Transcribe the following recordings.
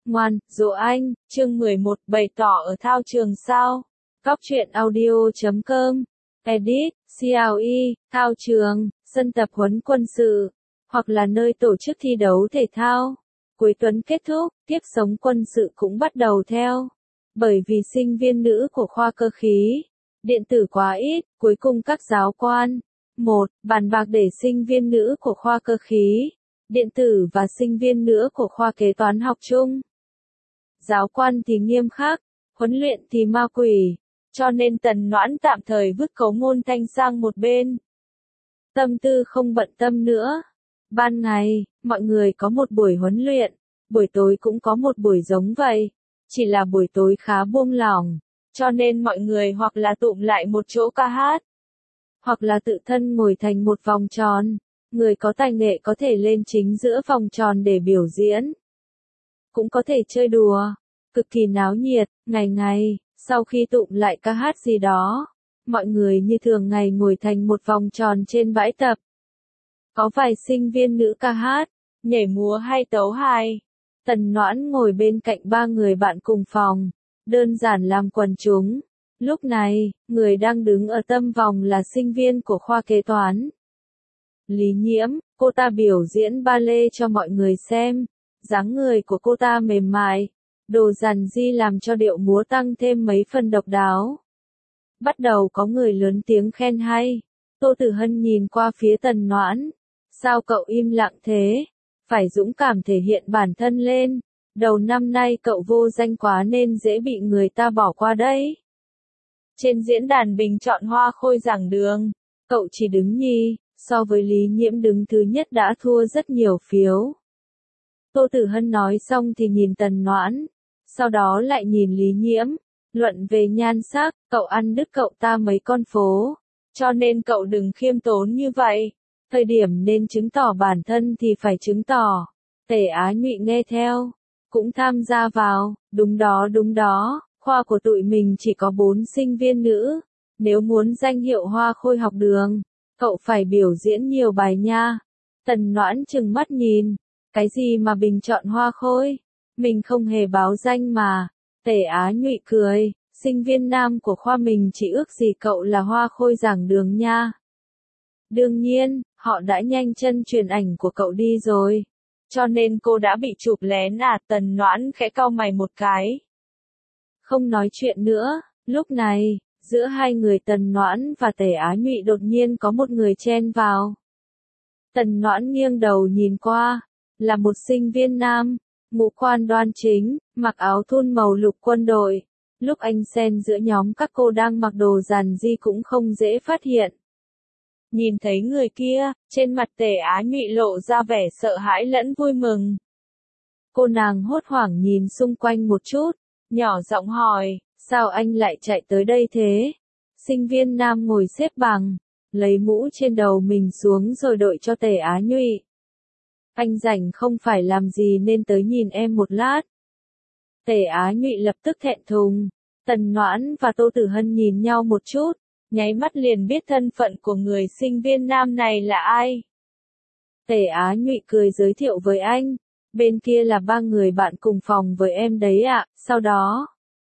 Ngoan, dỗ anh, chương 11, bày tỏ ở thao trường sao? Cóc truyện audio.com, edit, CLE, thao trường, sân tập huấn quân sự, hoặc là nơi tổ chức thi đấu thể thao. Cuối tuần kết thúc, kiếp sống quân sự cũng bắt đầu theo. Bởi vì sinh viên nữ của khoa cơ khí, điện tử quá ít, cuối cùng các giáo quan, bàn bạc để sinh viên nữ của khoa cơ khí, điện tử và sinh viên nữ của khoa kế toán học chung. Giáo quan thì nghiêm khắc, huấn luyện thì ma quỷ, cho nên Tần Noãn tạm thời vứt Cấu Ngôn Thanh sang một bên. Tâm tư không bận tâm nữa. Ban ngày, mọi người có một buổi huấn luyện, buổi tối cũng có một buổi giống vậy. Chỉ là buổi tối khá buông lỏng, cho nên mọi người hoặc là tụm lại một chỗ ca hát, hoặc là tự thân ngồi thành một vòng tròn. Người có tài nghệ có thể lên chính giữa vòng tròn để biểu diễn. Cũng có thể chơi đùa, cực kỳ náo nhiệt, ngày, sau khi tụm lại ca hát gì đó, mọi người như thường ngày ngồi thành một vòng tròn trên bãi tập. Có vài sinh viên nữ ca hát, nhảy múa hay tấu hài. Tần Noãn ngồi bên cạnh ba người bạn cùng phòng, đơn giản làm quần chúng. Lúc này, người đang đứng ở tâm vòng là sinh viên của khoa kế toán. Lý Nhiễm, cô ta biểu diễn ballet cho mọi người xem. Dáng người của cô ta mềm mại, đồ dàn di làm cho điệu múa tăng thêm mấy phần độc đáo. Bắt đầu có người lớn tiếng khen hay. Tô Tử Hân nhìn qua phía Tần Noãn. Sao cậu im lặng thế? Phải dũng cảm thể hiện bản thân lên. Đầu năm nay cậu vô danh quá nên dễ bị người ta bỏ qua đấy. Trên diễn đàn bình chọn hoa khôi giảng đường, cậu chỉ đứng nhì, so với Lý Nhiễm đứng thứ nhất đã thua rất nhiều phiếu. Tô Tử Hân nói xong thì nhìn Tần Noãn, sau đó lại nhìn Lý Nhiễm, luận về nhan sắc, cậu ăn đứt cậu ta mấy con phố, cho nên cậu đừng khiêm tốn như vậy, thời điểm nên chứng tỏ bản thân thì phải chứng tỏ. Tề Á Nhụy nghe theo, cũng tham gia vào, đúng đó, khoa của tụi mình chỉ có 4 sinh viên nữ, nếu muốn danh hiệu hoa khôi học đường, cậu phải biểu diễn nhiều bài nha. Tần Noãn trừng mắt nhìn. Cái gì mà bình chọn hoa khôi? Mình không hề báo danh mà. Tề Á Nhụy cười, sinh viên nam của khoa mình chỉ ước gì cậu là hoa khôi giảng đường nha. Đương nhiên, họ đã nhanh chân truyền ảnh của cậu đi rồi. Cho nên cô đã bị chụp lén à? Tần Noãn khẽ cau mày một cái. Không nói chuyện nữa, lúc này, giữa hai người Tần Noãn và Tề Á Nhụy đột nhiên có một người chen vào. Tần Noãn nghiêng đầu nhìn qua. Là một sinh viên nam, ngũ quan đoan chính, mặc áo thun màu lục quân đội. Lúc anh xen giữa nhóm các cô đang mặc đồ dàn di cũng không dễ phát hiện. Nhìn thấy người kia, trên mặt Tề Á Nhụy lộ ra vẻ sợ hãi lẫn vui mừng. Cô nàng hốt hoảng nhìn xung quanh một chút, nhỏ giọng hỏi, sao anh lại chạy tới đây thế? Sinh viên nam ngồi xếp bằng, lấy mũ trên đầu mình xuống rồi đội cho Tề Á Nhụy. Anh rảnh không phải làm gì nên tới nhìn em một lát. Tề Á Nhụy lập tức thẹn thùng. Tần Noãn và Tô Tử Hân nhìn nhau một chút, nháy mắt liền biết thân phận của người sinh viên nam này là ai. Tề Á Nhụy cười giới thiệu với anh, bên kia là 3 người bạn cùng phòng với em đấy ạ. Sau đó,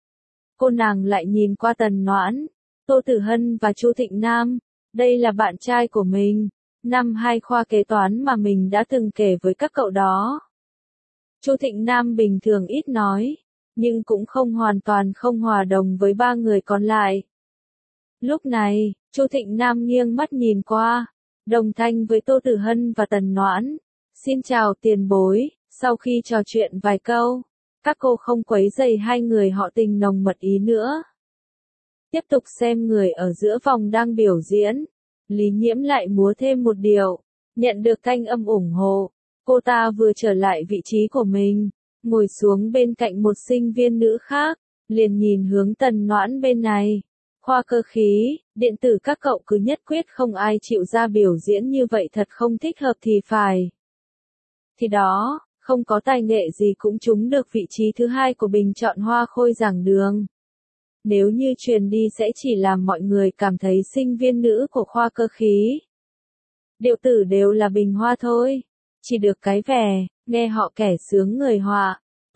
cô nàng lại nhìn qua Tần Noãn, Tô Tử Hân và Chu Thịnh Nam, đây là bạn trai của mình. Năm 2 khoa kế toán mà mình đã từng kể với các cậu đó. Chu Thịnh Nam bình thường ít nói, nhưng cũng không hoàn toàn không hòa đồng với 3 người còn lại. Lúc này, Chu Thịnh Nam nghiêng mắt nhìn qua, đồng thanh với Tô Tử Hân và Tần Noãn. Xin chào tiền bối, sau khi trò chuyện vài câu, các cô không quấy rầy hai người họ tình nồng mật ý nữa. Tiếp tục xem người ở giữa vòng đang biểu diễn. Lý Nhiễm lại múa thêm một điệu, nhận được thanh âm ủng hộ. Cô ta vừa trở lại vị trí của mình, ngồi xuống bên cạnh một sinh viên nữ khác, liền nhìn hướng Tần Noãn bên này. Khoa cơ khí, điện tử các cậu cứ nhất quyết không ai chịu ra biểu diễn như vậy thật không thích hợp thì phải. Thì đó, không có tài nghệ gì cũng trúng được vị trí thứ 2 của bình chọn hoa khôi giảng đường. Nếu như truyền đi sẽ chỉ làm mọi người cảm thấy sinh viên nữ của khoa cơ khí, điệu tử đều là bình hoa thôi, chỉ được cái vẻ, nghe họ kẻ sướng người họa.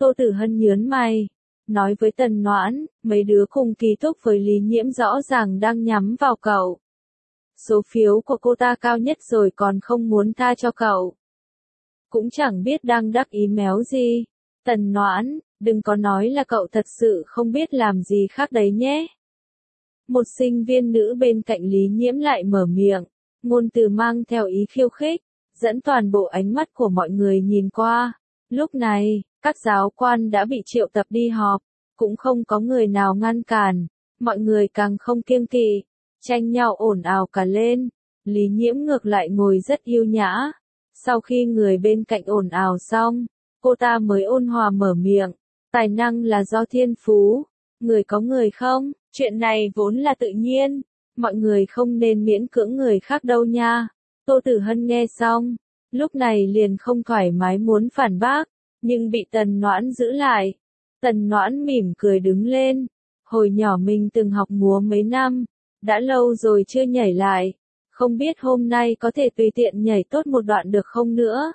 Tô Tử Hân nhớn mày, nói với Tần Noãn, mấy đứa cùng ký túc với Lý Nhiễm rõ ràng đang nhắm vào cậu. Số phiếu của cô ta cao nhất rồi còn không muốn tha cho cậu. Cũng chẳng biết đang đắc ý méo gì. Tần Noãn, đừng có nói là cậu thật sự không biết làm gì khác đấy nhé. Một sinh viên nữ bên cạnh Lý Nhiễm lại mở miệng, ngôn từ mang theo ý khiêu khích, dẫn toàn bộ ánh mắt của mọi người nhìn qua. Lúc này, các giáo quan đã bị triệu tập đi họp, cũng không có người nào ngăn cản, mọi người càng không kiêng kỵ, tranh nhau ồn ào cả lên. Lý Nhiễm ngược lại ngồi rất yêu nhã. Sau khi người bên cạnh ồn ào xong, cô ta mới ôn hòa mở miệng, tài năng là do thiên phú, người có người không, chuyện này vốn là tự nhiên, mọi người không nên miễn cưỡng người khác đâu nha. Tô Tử Hân nghe xong, lúc này liền không thoải mái muốn phản bác, nhưng bị Tần Noãn giữ lại. Tần Noãn mỉm cười đứng lên, hồi nhỏ mình từng học múa mấy năm, đã lâu rồi chưa nhảy lại, không biết hôm nay có thể tùy tiện nhảy tốt một đoạn được không nữa.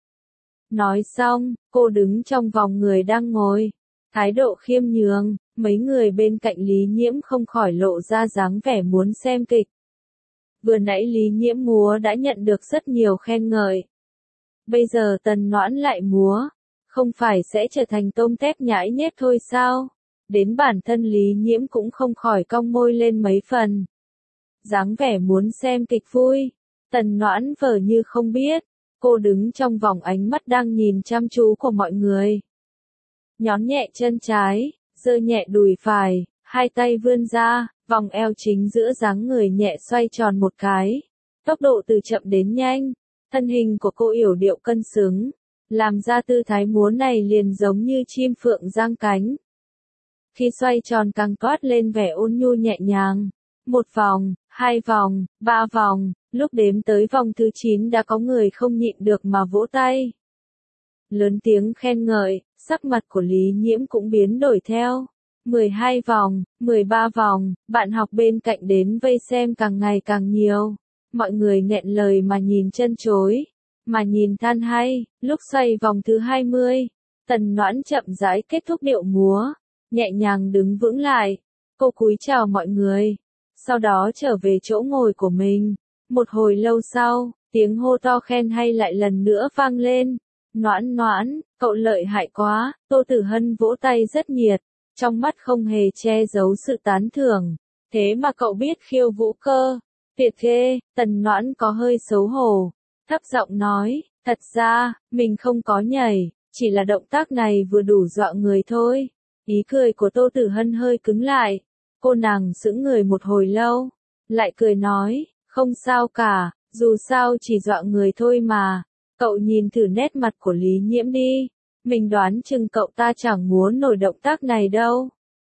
Nói xong, cô đứng trong vòng người đang ngồi, thái độ khiêm nhường, mấy người bên cạnh Lý Nhiễm không khỏi lộ ra dáng vẻ muốn xem kịch. Vừa nãy Lý Nhiễm múa đã nhận được rất nhiều khen ngợi. Bây giờ Tần Noãn lại múa, không phải sẽ trở thành tôm tép nhãi nhép thôi sao? Đến bản thân Lý Nhiễm cũng không khỏi cong môi lên mấy phần. Dáng vẻ muốn xem kịch vui, Tần Noãn vờ như không biết, cô đứng trong vòng ánh mắt đang nhìn chăm chú của mọi người. Nhón nhẹ chân trái, giơ nhẹ đùi phải, hai tay vươn ra, vòng eo chính giữa dáng người nhẹ xoay tròn một cái. Tốc độ từ chậm đến nhanh, thân hình của cô yểu điệu cân xứng, làm ra tư thái múa này liền giống như chim phượng giang cánh. Khi xoay tròn càng toát lên vẻ ôn nhu nhẹ nhàng. Một vòng, hai vòng, ba vòng, lúc đếm tới vòng thứ 9 đã có người không nhịn được mà vỗ tay. Lớn tiếng khen ngợi, sắc mặt của Lý Nhiễm cũng biến đổi theo. 12 vòng, 13 vòng, bạn học bên cạnh đến vây xem càng ngày càng nhiều. Mọi người nghẹn lời mà nhìn chân chối, mà nhìn than hay. Lúc xoay vòng thứ 20, Tần Noãn chậm rãi kết thúc điệu múa, nhẹ nhàng đứng vững lại. Cô cúi chào mọi người, sau đó trở về chỗ ngồi của mình. Một hồi lâu sau, tiếng hô to khen hay lại lần nữa vang lên. Noãn Noãn, cậu lợi hại quá. Tô Tử Hân vỗ tay rất nhiệt, trong mắt không hề che giấu sự tán thưởng. Thế mà cậu biết khiêu vũ cơ, tuyệt ghê. Tần Noãn có hơi xấu hổ, thấp giọng nói, thật ra, mình không có nhảy, chỉ là động tác này vừa đủ dọa người thôi. Ý cười của Tô Tử Hân hơi cứng lại, cô nàng sững người một hồi lâu, lại cười nói, không sao cả, dù sao chỉ dọa người thôi mà. Cậu nhìn thử nét mặt của Lý Nhiễm đi, mình đoán chừng cậu ta chẳng muốn nổi động tác này đâu.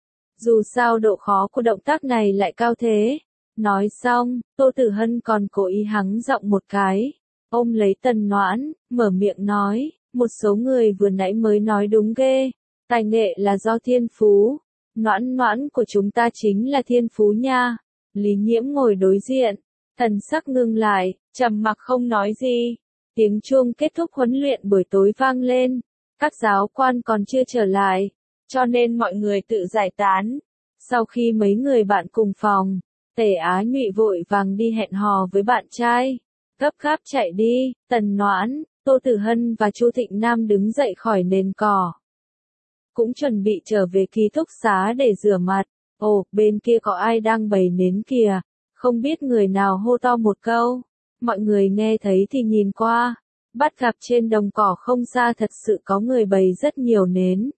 Dù sao độ khó của động tác này lại cao thế. Nói xong, Tô Tử Hân còn cố ý hắng giọng một cái, ôm lấy Tần Noãn, mở miệng nói, một số người vừa nãy mới nói đúng ghê, tài nghệ là do thiên phú. Noãn Noãn của chúng ta chính là thiên phú nha. Lý Nhiễm ngồi đối diện, thần sắc ngưng lại, trầm mặc không nói gì. Tiếng chuông kết thúc huấn luyện buổi tối vang lên, các giáo quan còn chưa trở lại, cho nên mọi người tự giải tán. Sau khi mấy người bạn cùng phòng, Tề Á Nhụy vội vàng đi hẹn hò với bạn trai, gấp gáp chạy đi. Tần Noãn, Tô Tử Hân và Chu Thịnh Nam đứng dậy khỏi nền cỏ, cũng chuẩn bị trở về ký túc xá để rửa mặt. Ồ, bên kia có ai đang bày nến kìa, không biết người nào hô to một câu. Mọi người nghe thấy thì nhìn qua, bắt gặp trên đồng cỏ không xa thật sự có người bày rất nhiều nến.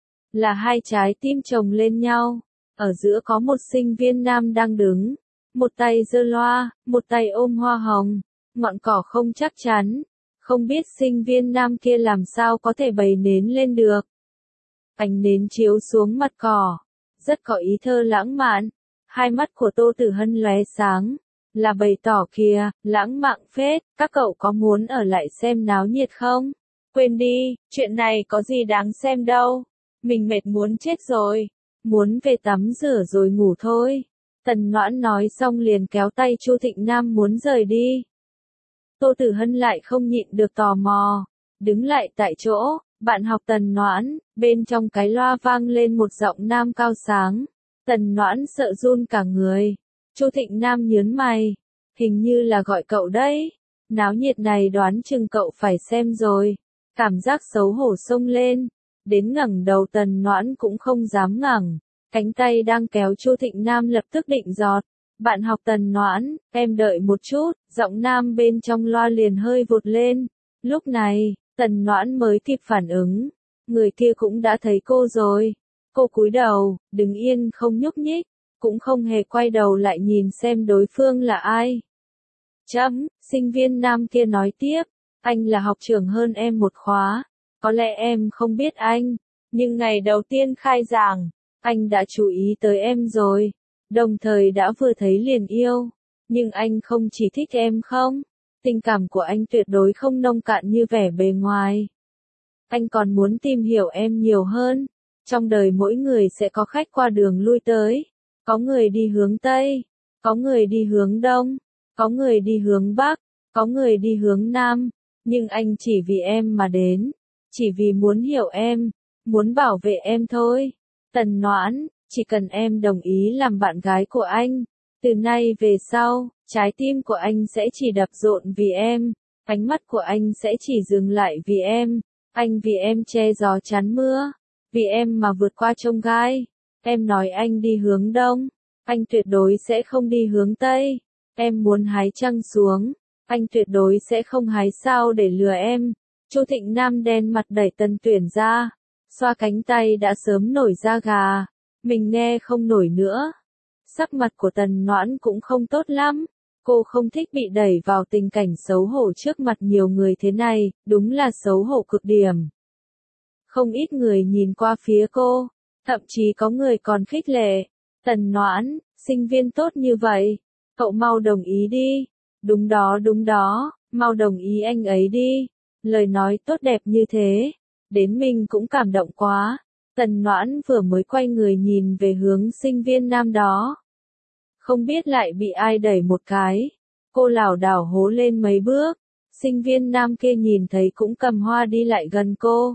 Là hai trái tim chồng lên nhau, ở giữa có một sinh viên nam đang đứng, một tay giơ loa, một tay ôm hoa hồng, ngọn cỏ không chắc chắn, không biết sinh viên nam kia làm sao có thể bày nến lên được. Ánh nến chiếu xuống mặt cỏ, rất có ý thơ lãng mạn. Hai mắt của Tô Tử Hân lóe sáng, là bày tỏ kìa, lãng mạn phết, các cậu có muốn ở lại xem náo nhiệt không? Quên đi, chuyện này có gì đáng xem đâu. Mình mệt muốn chết rồi, muốn về tắm rửa rồi ngủ thôi. Tần Noãn nói xong liền kéo tay Chu Thịnh Nam muốn rời đi. Tô Tử Hân lại không nhịn được tò mò, đứng lại tại chỗ, Bạn học Tần Noãn, bên trong cái loa vang lên một giọng nam cao sáng. Tần Noãn sợ run cả người. Chu Thịnh Nam nhớn mày. Hình như là gọi cậu đấy. Náo nhiệt này đoán chừng cậu phải xem rồi. Cảm giác xấu hổ xông lên. Đến ngẩng đầu Tần Noãn cũng không dám ngẩng. Cánh tay đang kéo Chu Thịnh Nam lập tức định giọt. Bạn học Tần Noãn, em đợi một chút, giọng nam bên trong loa liền hơi vụt lên. Lúc này, Tần Noãn mới kịp phản ứng. Người kia cũng đã thấy cô rồi. Cô cúi đầu, đứng yên không nhúc nhích, cũng không hề quay đầu lại nhìn xem đối phương là ai. Sinh viên nam kia nói tiếp, anh là học trưởng hơn em một khóa. Có lẽ em không biết anh, nhưng ngày đầu tiên khai giảng, anh đã chú ý tới em rồi. Đồng thời đã vừa thấy liền yêu. Nhưng anh không chỉ thích em không? Tình cảm của anh tuyệt đối không nông cạn như vẻ bề ngoài. Anh còn muốn tìm hiểu em nhiều hơn. Trong đời mỗi người sẽ có khách qua đường lui tới. Có người đi hướng Tây, có người đi hướng Đông, có người đi hướng Bắc, có người đi hướng Nam. Nhưng anh chỉ vì em mà đến. Chỉ vì muốn hiểu em, muốn bảo vệ em thôi. Tần Noãn, chỉ cần em đồng ý làm bạn gái của anh, từ nay về sau, trái tim của anh sẽ chỉ đập rộn vì em, ánh mắt của anh sẽ chỉ dừng lại vì em, anh vì em che gió chắn mưa, vì em mà vượt qua chông gai. Em nói anh đi hướng Đông, anh tuyệt đối sẽ không đi hướng Tây. Em muốn hái trăng xuống, anh tuyệt đối sẽ không hái sao để lừa em. Chu Thịnh Nam đen mặt đẩy Tần Tuyển ra, xoa cánh tay đã sớm nổi da gà. Mình nghe không nổi nữa. Sắc mặt của Tần Noãn cũng không tốt lắm. Cô không thích bị đẩy vào tình cảnh xấu hổ trước mặt nhiều người thế này, đúng là xấu hổ cực điểm. Không ít người nhìn qua phía cô, thậm chí có người còn khích lệ. Tần Noãn, sinh viên tốt như vậy, cậu mau đồng ý đi. Đúng đó, mau đồng ý anh ấy đi. Lời nói tốt đẹp như thế, đến mình cũng cảm động quá. Tần Noãn vừa mới quay người nhìn về hướng sinh viên nam đó. Không biết lại bị ai đẩy một cái. Cô lảo đảo hố lên mấy bước. Sinh viên nam kia nhìn thấy cũng cầm hoa đi lại gần cô.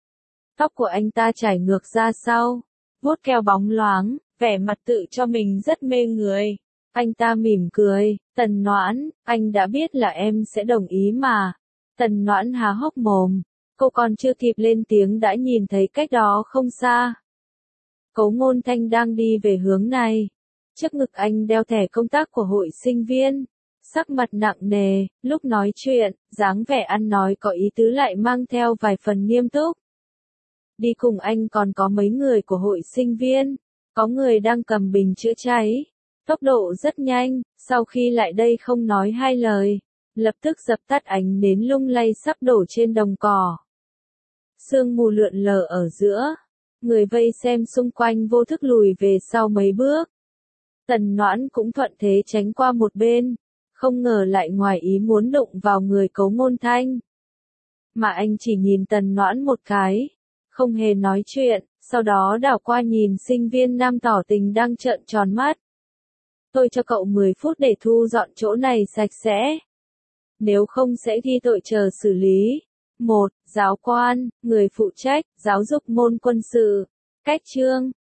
Tóc của anh ta trải ngược ra sau, vuốt keo bóng loáng, vẻ mặt tự cho mình rất mê người. Anh ta mỉm cười, Tần Noãn, anh đã biết là em sẽ đồng ý mà. Tần Noãn há hốc mồm. Cô còn chưa kịp lên tiếng đã nhìn thấy cách đó không xa. Cố Ngôn Thanh đang đi về hướng này. Trước ngực anh đeo thẻ công tác của hội sinh viên. Sắc mặt nặng nề, lúc nói chuyện, dáng vẻ ăn nói có ý tứ lại mang theo vài phần nghiêm túc. Đi cùng anh còn có mấy người của hội sinh viên. Có người đang cầm bình chữa cháy. Tốc độ rất nhanh, sau khi lại đây không nói hai lời. Lập tức dập tắt ánh nến lung lay sắp đổ trên đồng cỏ. Sương mù lượn lờ ở giữa. Người vây xem xung quanh vô thức lùi về sau mấy bước. Tần Noãn cũng thuận thế tránh qua một bên. Không ngờ lại ngoài ý muốn đụng vào người Cố Ngôn Thanh. Mà anh chỉ nhìn Tần Noãn một cái. Không hề nói chuyện, sau đó đảo qua nhìn sinh viên nam tỏ tình đang trợn tròn mắt. Tôi cho cậu 10 phút để thu dọn chỗ này sạch sẽ. Nếu không sẽ ghi tội chờ xử lý. 1. Giáo quan, người phụ trách, giáo dục môn quân sự. Cách chương.